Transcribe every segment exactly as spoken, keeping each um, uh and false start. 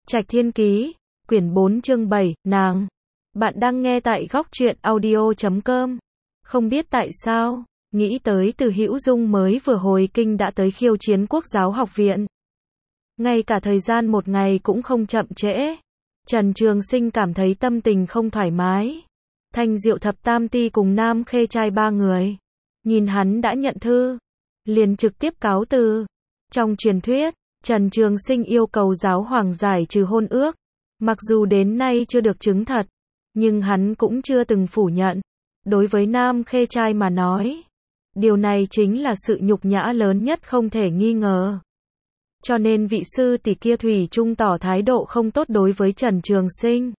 Trạch Thiên Ký, quyển bốn chương bảy, nàng. Bạn đang nghe tại góc truyện audio chấm com. Không biết tại sao, nghĩ tới Từ Hữu Dung mới vừa hồi kinh đã tới khiêu chiến Quốc giáo học viện. Ngay cả thời gian một ngày cũng không chậm trễ. Trần Trường Sinh cảm thấy tâm tình không thoải mái. Thanh Diệu Thập Tam Ti cùng Nam Khê Trai ba người. Nhìn hắn đã nhận thư. Liền trực tiếp cáo từ. Trong truyền thuyết, Trần Trường Sinh yêu cầu giáo hoàng giải trừ hôn ước. Mặc dù đến nay chưa được chứng thật, nhưng hắn cũng chưa từng phủ nhận. Đối với Nam Khê Trai mà nói, điều này chính là sự nhục nhã lớn nhất không thể nghi ngờ. Cho nên vị sư tỷ kia thủy chung tỏ thái độ không tốt đối với Trần Trường Sinh.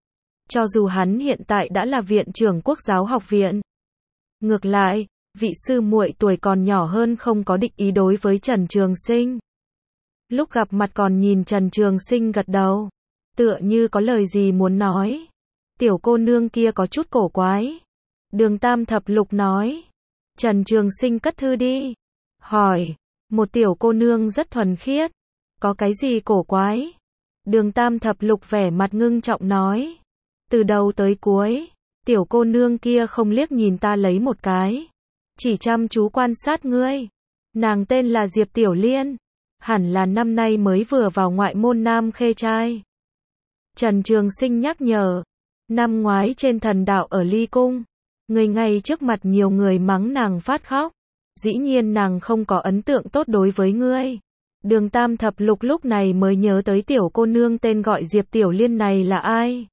Cho dù hắn hiện tại đã là viện trưởng Quốc giáo học viện. Ngược lại, vị sư muội tuổi còn nhỏ hơn không có định ý đối với Trần Trường Sinh. Lúc gặp mặt còn nhìn Trần Trường Sinh gật đầu, tựa như có lời gì muốn nói. Tiểu cô nương kia có chút cổ quái. Đường Tam Thập Lục nói. Trần Trường Sinh cất thư đi. Hỏi. Một tiểu cô nương rất thuần khiết. Có cái gì cổ quái? Đường Tam Thập Lục vẻ mặt ngưng trọng nói. Từ đầu tới cuối, tiểu cô nương kia không liếc nhìn ta lấy một cái. Chỉ chăm chú quan sát ngươi. Nàng tên là Diệp Tiểu Liên. Hẳn là năm nay mới vừa vào ngoại môn Nam Khê Trai. Trần Trường Sinh nhắc nhở. Năm ngoái trên thần đạo ở Ly Cung, người ngay trước mặt nhiều người mắng nàng phát khóc. Dĩ nhiên nàng không có ấn tượng tốt đối với ngươi. Đường Tam Thập Lục lúc này mới nhớ tới tiểu cô nương tên gọi Diệp Tiểu Liên này là ai.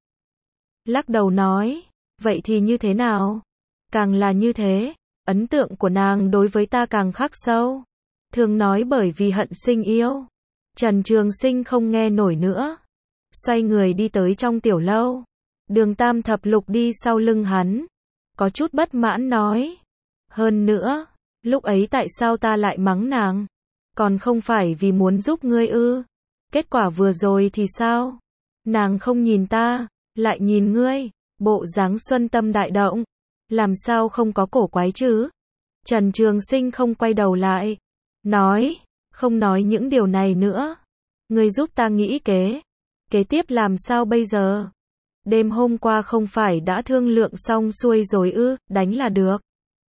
Lắc đầu nói, vậy thì như thế nào? Càng là như thế, ấn tượng của nàng đối với ta càng khắc sâu. Thường nói bởi vì hận sinh yêu. Trần Trường Sinh không nghe nổi nữa. Xoay người đi tới trong tiểu lâu. Đường Tam Thập Lục đi sau lưng hắn. Có chút bất mãn nói. Hơn nữa, lúc ấy tại sao ta lại mắng nàng? Còn không phải vì muốn giúp ngươi ư? Kết quả vừa rồi thì sao? Nàng không nhìn ta, lại nhìn ngươi. Bộ dáng xuân tâm đại động. Làm sao không có cổ quái chứ? Trần Trường Sinh không quay đầu lại. Nói, không nói những điều này nữa. Ngươi giúp ta nghĩ kế. Kế tiếp làm sao bây giờ? Đêm hôm qua không phải đã thương lượng xong xuôi rồi ư, đánh là được.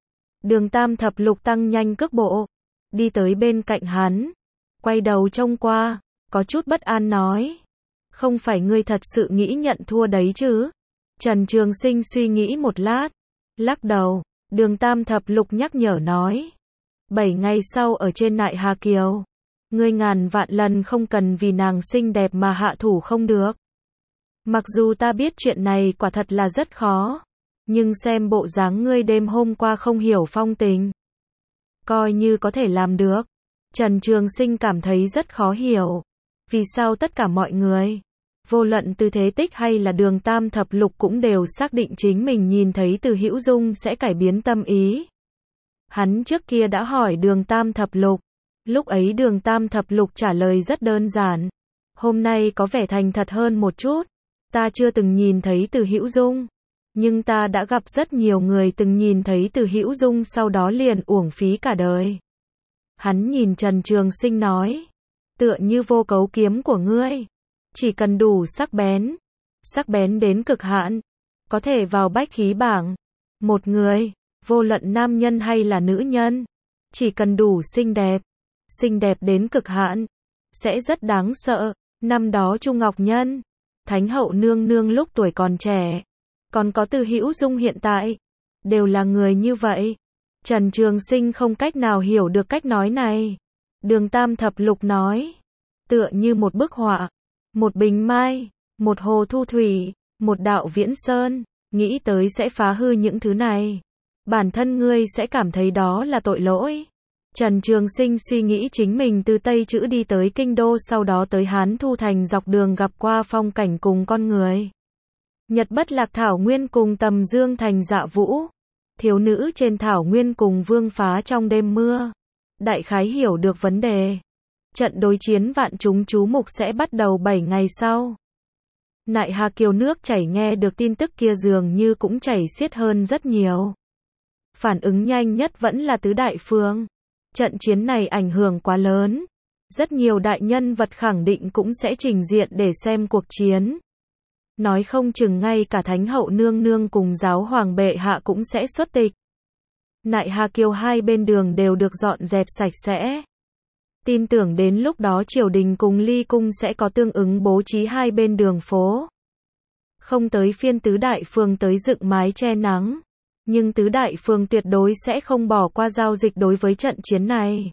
Đường Tam Thập Lục tăng nhanh cước bộ. Đi tới bên cạnh hắn. Quay đầu trông qua, có chút bất an nói. Không phải ngươi thật sự nghĩ nhận thua đấy chứ? Trần Trường Sinh suy nghĩ một lát. Lắc đầu, Đường Tam Thập Lục nhắc nhở nói. Bảy ngày sau ở trên Nại Hà Kiều. Ngươi ngàn vạn lần không cần vì nàng xinh đẹp mà hạ thủ không được. Mặc dù ta biết chuyện này quả thật là rất khó. Nhưng xem bộ dáng ngươi đêm hôm qua không hiểu phong tình. Coi như có thể làm được. Trần Trường Sinh cảm thấy rất khó hiểu. Vì sao tất cả mọi người, vô luận Từ Thế Tích hay là Đường Tam Thập Lục cũng đều xác định chính mình nhìn thấy Từ Hữu Dung sẽ cải biến tâm ý. Hắn trước kia đã hỏi Đường Tam Thập Lục. Lúc ấy Đường Tam Thập Lục trả lời rất đơn giản. Hôm nay có vẻ thành thật hơn một chút. Ta chưa từng nhìn thấy Từ Hữu Dung. Nhưng ta đã gặp rất nhiều người từng nhìn thấy Từ Hữu Dung sau đó liền uổng phí cả đời. Hắn nhìn Trần Trường Sinh nói. Tựa như vô cấu kiếm của ngươi. Chỉ cần đủ sắc bén. Sắc bén đến cực hạn. Có thể vào bách khí bảng. Một người, vô luận nam nhân hay là nữ nhân. Chỉ cần đủ xinh đẹp. Xinh đẹp đến cực hạn. Sẽ rất đáng sợ. Năm đó Chu Ngọc Nhân, Thánh hậu nương nương lúc tuổi còn trẻ. Còn có Từ Hữu Dung hiện tại. Đều là người như vậy. Trần Trường Sinh không cách nào hiểu được cách nói này. Đường Tam Thập Lục nói. Tựa như một bức họa. Một bình mai. Một hồ thu thủy. Một đạo viễn sơn. Nghĩ tới sẽ phá hư những thứ này. Bản thân ngươi sẽ cảm thấy đó là tội lỗi. Trần Trường Sinh suy nghĩ chính mình từ Tây Chữ đi tới Kinh Đô sau đó tới Hán Thu Thành dọc đường gặp qua phong cảnh cùng con người. Nhật Bất Lạc Thảo Nguyên cùng Tầm Dương Thành Dạ Vũ. Thiếu nữ trên thảo nguyên cùng vương phá trong đêm mưa. Đại khái hiểu được vấn đề. Trận đối chiến vạn chúng chú mục sẽ bắt đầu bảy ngày sau. Nại Hà Kiều nước chảy nghe được tin tức kia dường như cũng chảy xiết hơn rất nhiều. Phản ứng nhanh nhất vẫn là Tứ Đại Phương. Trận chiến này ảnh hưởng quá lớn. Rất nhiều đại nhân vật khẳng định cũng sẽ trình diện để xem cuộc chiến. Nói không chừng ngay cả Thánh hậu nương nương cùng giáo hoàng bệ hạ cũng sẽ xuất tịch. Nại Hà Kiều hai bên đường đều được dọn dẹp sạch sẽ. Tin tưởng đến lúc đó triều đình cùng ly cung sẽ có tương ứng bố trí hai bên đường phố. Không tới phiên tứ đại phường tới dựng mái che nắng. Nhưng tứ đại phường tuyệt đối sẽ không bỏ qua giao dịch đối với trận chiến này.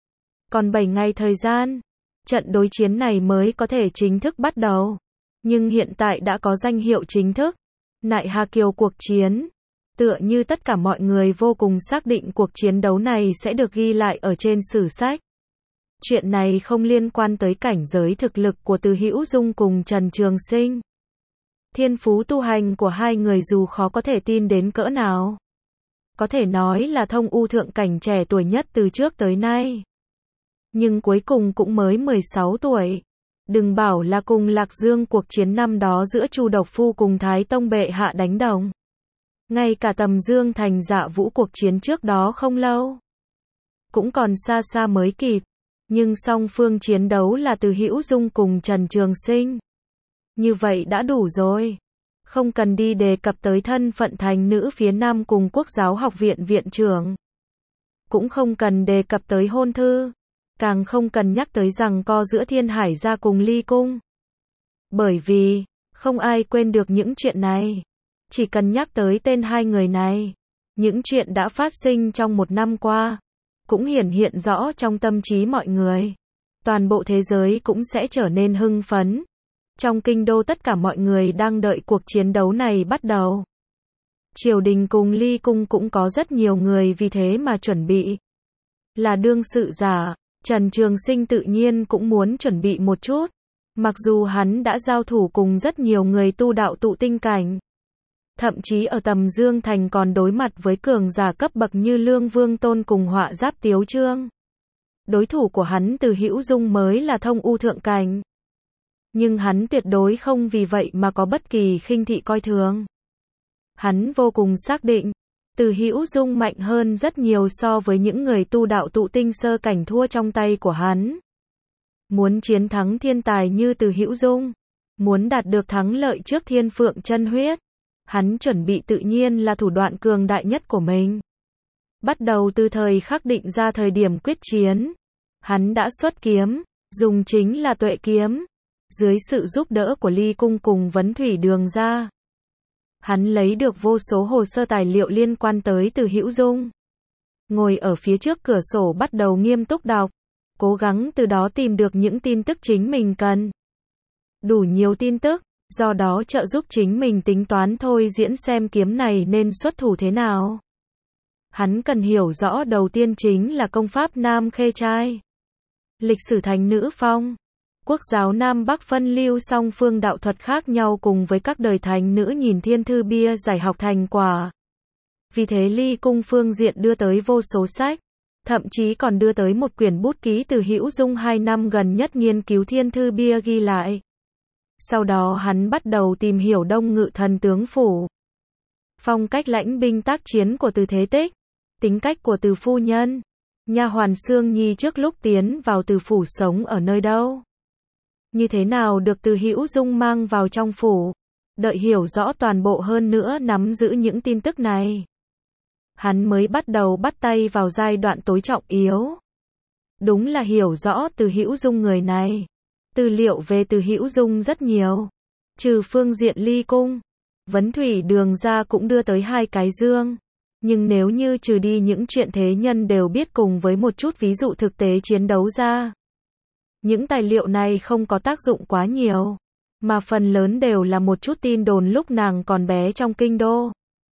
Còn bảy ngày thời gian, trận đối chiến này mới có thể chính thức bắt đầu. Nhưng hiện tại đã có danh hiệu chính thức. Nại Hà Kiều cuộc chiến. Tựa như tất cả mọi người vô cùng xác định cuộc chiến đấu này sẽ được ghi lại ở trên sử sách. Chuyện này không liên quan tới cảnh giới thực lực của Từ Hữu Dung cùng Trần Trường Sinh. Thiên phú tu hành của hai người dù khó có thể tin đến cỡ nào. Có thể nói là thông u thượng cảnh trẻ tuổi nhất từ trước tới nay. Nhưng cuối cùng cũng mới mười sáu tuổi. Đừng bảo là cùng Lạc Dương cuộc chiến năm đó giữa Chu Độc Phu cùng Thái Tông bệ hạ đánh đồng. Ngay cả Tầm Dương Thành Dạ Vũ cuộc chiến trước đó không lâu. Cũng còn xa xa mới kịp. Nhưng song phương chiến đấu là Từ Hữu Dung cùng Trần Trường Sinh. Như vậy đã đủ rồi. Không cần đi đề cập tới thân phận thành nữ phía Nam cùng Quốc giáo học viện viện trưởng. Cũng không cần đề cập tới hôn thư. Càng không cần nhắc tới rằng co giữa Thiên Hải gia cùng ly cung. Bởi vì, không ai quên được những chuyện này. Chỉ cần nhắc tới tên hai người này. Những chuyện đã phát sinh trong một năm qua. Cũng hiển hiện rõ trong tâm trí mọi người. Toàn bộ thế giới cũng sẽ trở nên hưng phấn. Trong kinh đô tất cả mọi người đang đợi cuộc chiến đấu này bắt đầu. Triều đình cùng ly cung cũng có rất nhiều người vì thế mà chuẩn bị. Là đương sự giả, Trần Trường Sinh tự nhiên cũng muốn chuẩn bị một chút. Mặc dù hắn đã giao thủ cùng rất nhiều người tu đạo tụ tinh cảnh. Thậm chí ở Tầm Dương Thành còn đối mặt với cường giả cấp bậc như Lương Vương Tôn cùng Họa Giáp Tiếu Trương. Đối thủ của hắn Từ Hữu Dung mới là thông u thượng cảnh. Nhưng hắn tuyệt đối không vì vậy mà có bất kỳ khinh thị coi thường. Hắn vô cùng xác định, Từ Hữu Dung mạnh hơn rất nhiều so với những người tu đạo tụ tinh sơ cảnh thua trong tay của hắn. Muốn chiến thắng thiên tài như Từ Hữu Dung, muốn đạt được thắng lợi trước Thiên Phượng chân huyết, hắn chuẩn bị tự nhiên là thủ đoạn cường đại nhất của mình. Bắt đầu từ thời khắc định ra thời điểm quyết chiến, hắn đã xuất kiếm, dùng chính là Tuệ kiếm. Dưới sự giúp đỡ của ly cung cùng Vấn Thủy Đường ra, hắn lấy được vô số hồ sơ tài liệu liên quan tới Từ Hữu Dung. Ngồi ở phía trước cửa sổ bắt đầu nghiêm túc đọc, cố gắng từ đó tìm được những tin tức chính mình cần. Đủ nhiều tin tức, do đó trợ giúp chính mình tính toán thôi diễn xem kiếm này nên xuất thủ thế nào. Hắn cần hiểu rõ đầu tiên chính là công pháp Nam Khê Trai, lịch sử thành nữ phong. Quốc giáo Nam Bắc phân lưu song phương đạo thuật khác nhau cùng với các đời thánh nữ nhìn thiên thư bia giải học thành quả. Vì thế ly cung phương diện đưa tới vô số sách, thậm chí còn đưa tới một quyển bút ký Từ Hữu Dung hai năm gần nhất nghiên cứu thiên thư bia ghi lại. Sau đó hắn bắt đầu tìm hiểu Đông Ngự Thần tướng phủ. Phong cách lãnh binh tác chiến của Từ Thế Tích, tính cách của Từ phu nhân, nha hoàn Sương Nhi trước lúc tiến vào Từ phủ sống ở nơi đâu. Như thế nào được Từ Hữu Dung mang vào trong phủ. Đợi hiểu rõ toàn bộ hơn nữa nắm giữ những tin tức này, hắn mới bắt đầu bắt tay vào giai đoạn tối trọng yếu. Đúng là hiểu rõ Từ Hữu Dung người này. Tư liệu về Từ Hữu Dung rất nhiều. Trừ phương diện ly cung, Vấn Thủy Đường ra cũng đưa tới hai cái dương. Nhưng nếu như trừ đi những chuyện thế nhân đều biết cùng với một chút ví dụ thực tế chiến đấu ra, những tài liệu này không có tác dụng quá nhiều, mà phần lớn đều là một chút tin đồn lúc nàng còn bé trong kinh đô.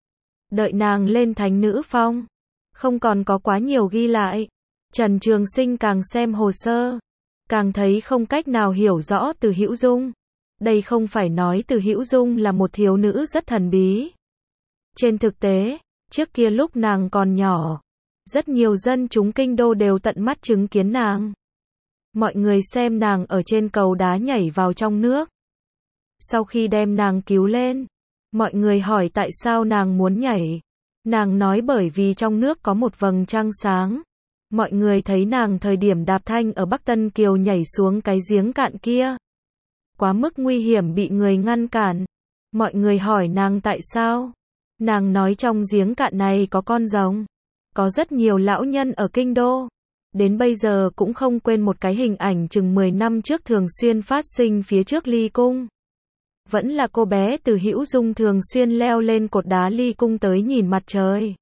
Đợi nàng lên thánh nữ phong, không còn có quá nhiều ghi lại. Trần Trường Sinh càng xem hồ sơ, càng thấy không cách nào hiểu rõ Từ Hữu Dung. Đây không phải nói Từ Hữu Dung là một thiếu nữ rất thần bí. Trên thực tế, trước kia lúc nàng còn nhỏ, rất nhiều dân chúng kinh đô đều tận mắt chứng kiến nàng. Mọi người xem nàng ở trên cầu đá nhảy vào trong nước. Sau khi đem nàng cứu lên, mọi người hỏi tại sao nàng muốn nhảy. Nàng nói bởi vì trong nước có một vầng trăng sáng. Mọi người thấy nàng thời điểm đạp thanh ở Bắc Tân Kiều nhảy xuống cái giếng cạn kia. Quá mức nguy hiểm bị người ngăn cản. Mọi người hỏi nàng tại sao. Nàng nói trong giếng cạn này có con rồng. Có rất nhiều lão nhân ở kinh đô. Đến bây giờ cũng không quên một cái hình ảnh chừng mười năm trước thường xuyên phát sinh phía trước Ly Cung. Vẫn là cô bé Từ Hữu Dung thường xuyên leo lên cột đá Ly Cung tới nhìn mặt trời.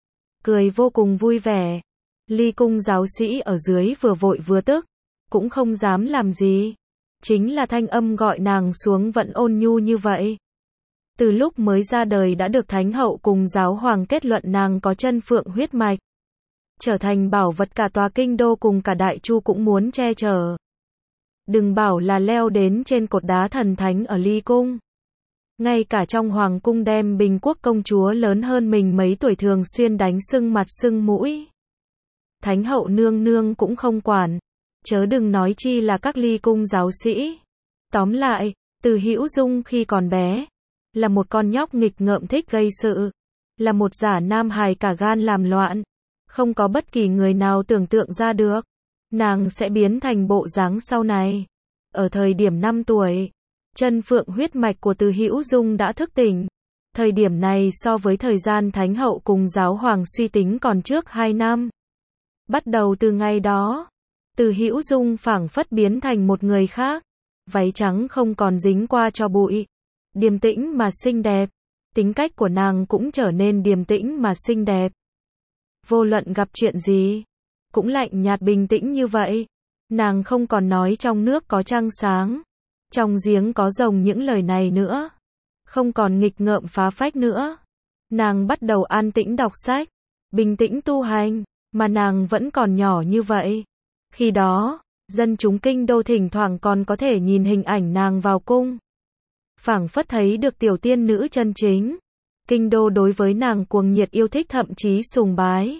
Cười vô cùng vui vẻ. Ly Cung giáo sĩ ở dưới vừa vội vừa tức. Cũng không dám làm gì. Chính là thanh âm gọi nàng xuống vẫn ôn nhu như vậy. Từ lúc mới ra đời đã được Thánh hậu cùng giáo hoàng kết luận nàng có chân phượng huyết mạch. Trở thành bảo vật cả tòa kinh đô cùng cả Đại Chu cũng muốn che chở. Đừng bảo là leo đến trên cột đá thần thánh ở Ly Cung. Ngay cả trong hoàng cung đem Bình Quốc công chúa lớn hơn mình mấy tuổi thường xuyên đánh sưng mặt sưng mũi. Thánh hậu nương nương cũng không quản. Chớ đừng nói chi là các Ly Cung giáo sĩ. Tóm lại, Từ Hữu Dung khi còn bé, là một con nhóc nghịch ngợm thích gây sự. Là một giả nam hài cả gan làm loạn. Không có bất kỳ người nào tưởng tượng ra được. Nàng sẽ biến thành bộ dáng sau này. Ở thời điểm năm tuổi, chân phượng huyết mạch của Từ Hữu Dung đã thức tỉnh. Thời điểm này so với thời gian Thánh hậu cùng giáo hoàng suy tính còn trước hai năm. Bắt đầu từ ngày đó, Từ Hữu Dung phảng phất biến thành một người khác. Váy trắng không còn dính qua cho bụi. Điềm tĩnh mà xinh đẹp. Tính cách của nàng cũng trở nên điềm tĩnh mà xinh đẹp. Vô luận gặp chuyện gì, cũng lạnh nhạt bình tĩnh như vậy. Nàng không còn nói trong nước có trăng sáng, trong giếng có rồng những lời này nữa. Không còn nghịch ngợm phá phách nữa. Nàng bắt đầu an tĩnh đọc sách, bình tĩnh tu hành, mà nàng vẫn còn nhỏ như vậy. Khi đó, dân chúng kinh đô thỉnh thoảng còn có thể nhìn hình ảnh nàng vào cung. Phảng phất thấy được tiểu tiên nữ chân chính. Kinh đô đối với nàng cuồng nhiệt yêu thích thậm chí sùng bái.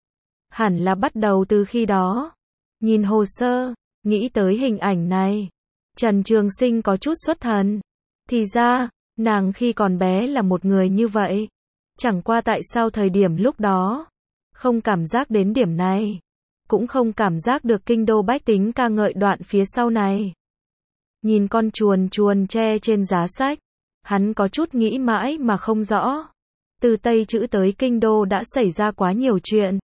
Hẳn là bắt đầu từ khi đó. Nhìn hồ sơ, nghĩ tới hình ảnh này. Trần Trường Sinh có chút xuất thần. Thì ra, nàng khi còn bé là một người như vậy. Chẳng qua tại sao thời điểm lúc đó, không cảm giác đến điểm này. Cũng không cảm giác được kinh đô bách tính ca ngợi đoạn phía sau này. Nhìn con chuồn chuồn tre trên giá sách. Hắn có chút nghĩ mãi mà không rõ. Từ Tây Chữ tới kinh đô đã xảy ra quá nhiều chuyện.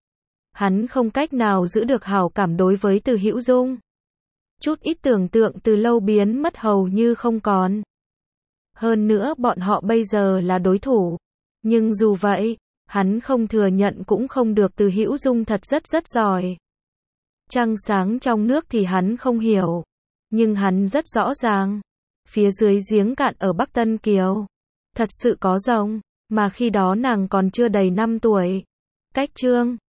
Hắn không cách nào giữ được hảo cảm đối với Từ Hữu Dung. Chút ít tưởng tượng từ lâu biến mất hầu như không còn. Hơn nữa bọn họ bây giờ là đối thủ. Nhưng dù vậy, hắn không thừa nhận cũng không được, Từ Hữu Dung thật rất rất giỏi. Trăng sáng trong nước thì hắn không hiểu. Nhưng hắn rất rõ ràng. Phía dưới giếng cạn ở Bắc Tân Kiều, thật sự có rồng, mà khi đó nàng còn chưa đầy năm tuổi. Cách chương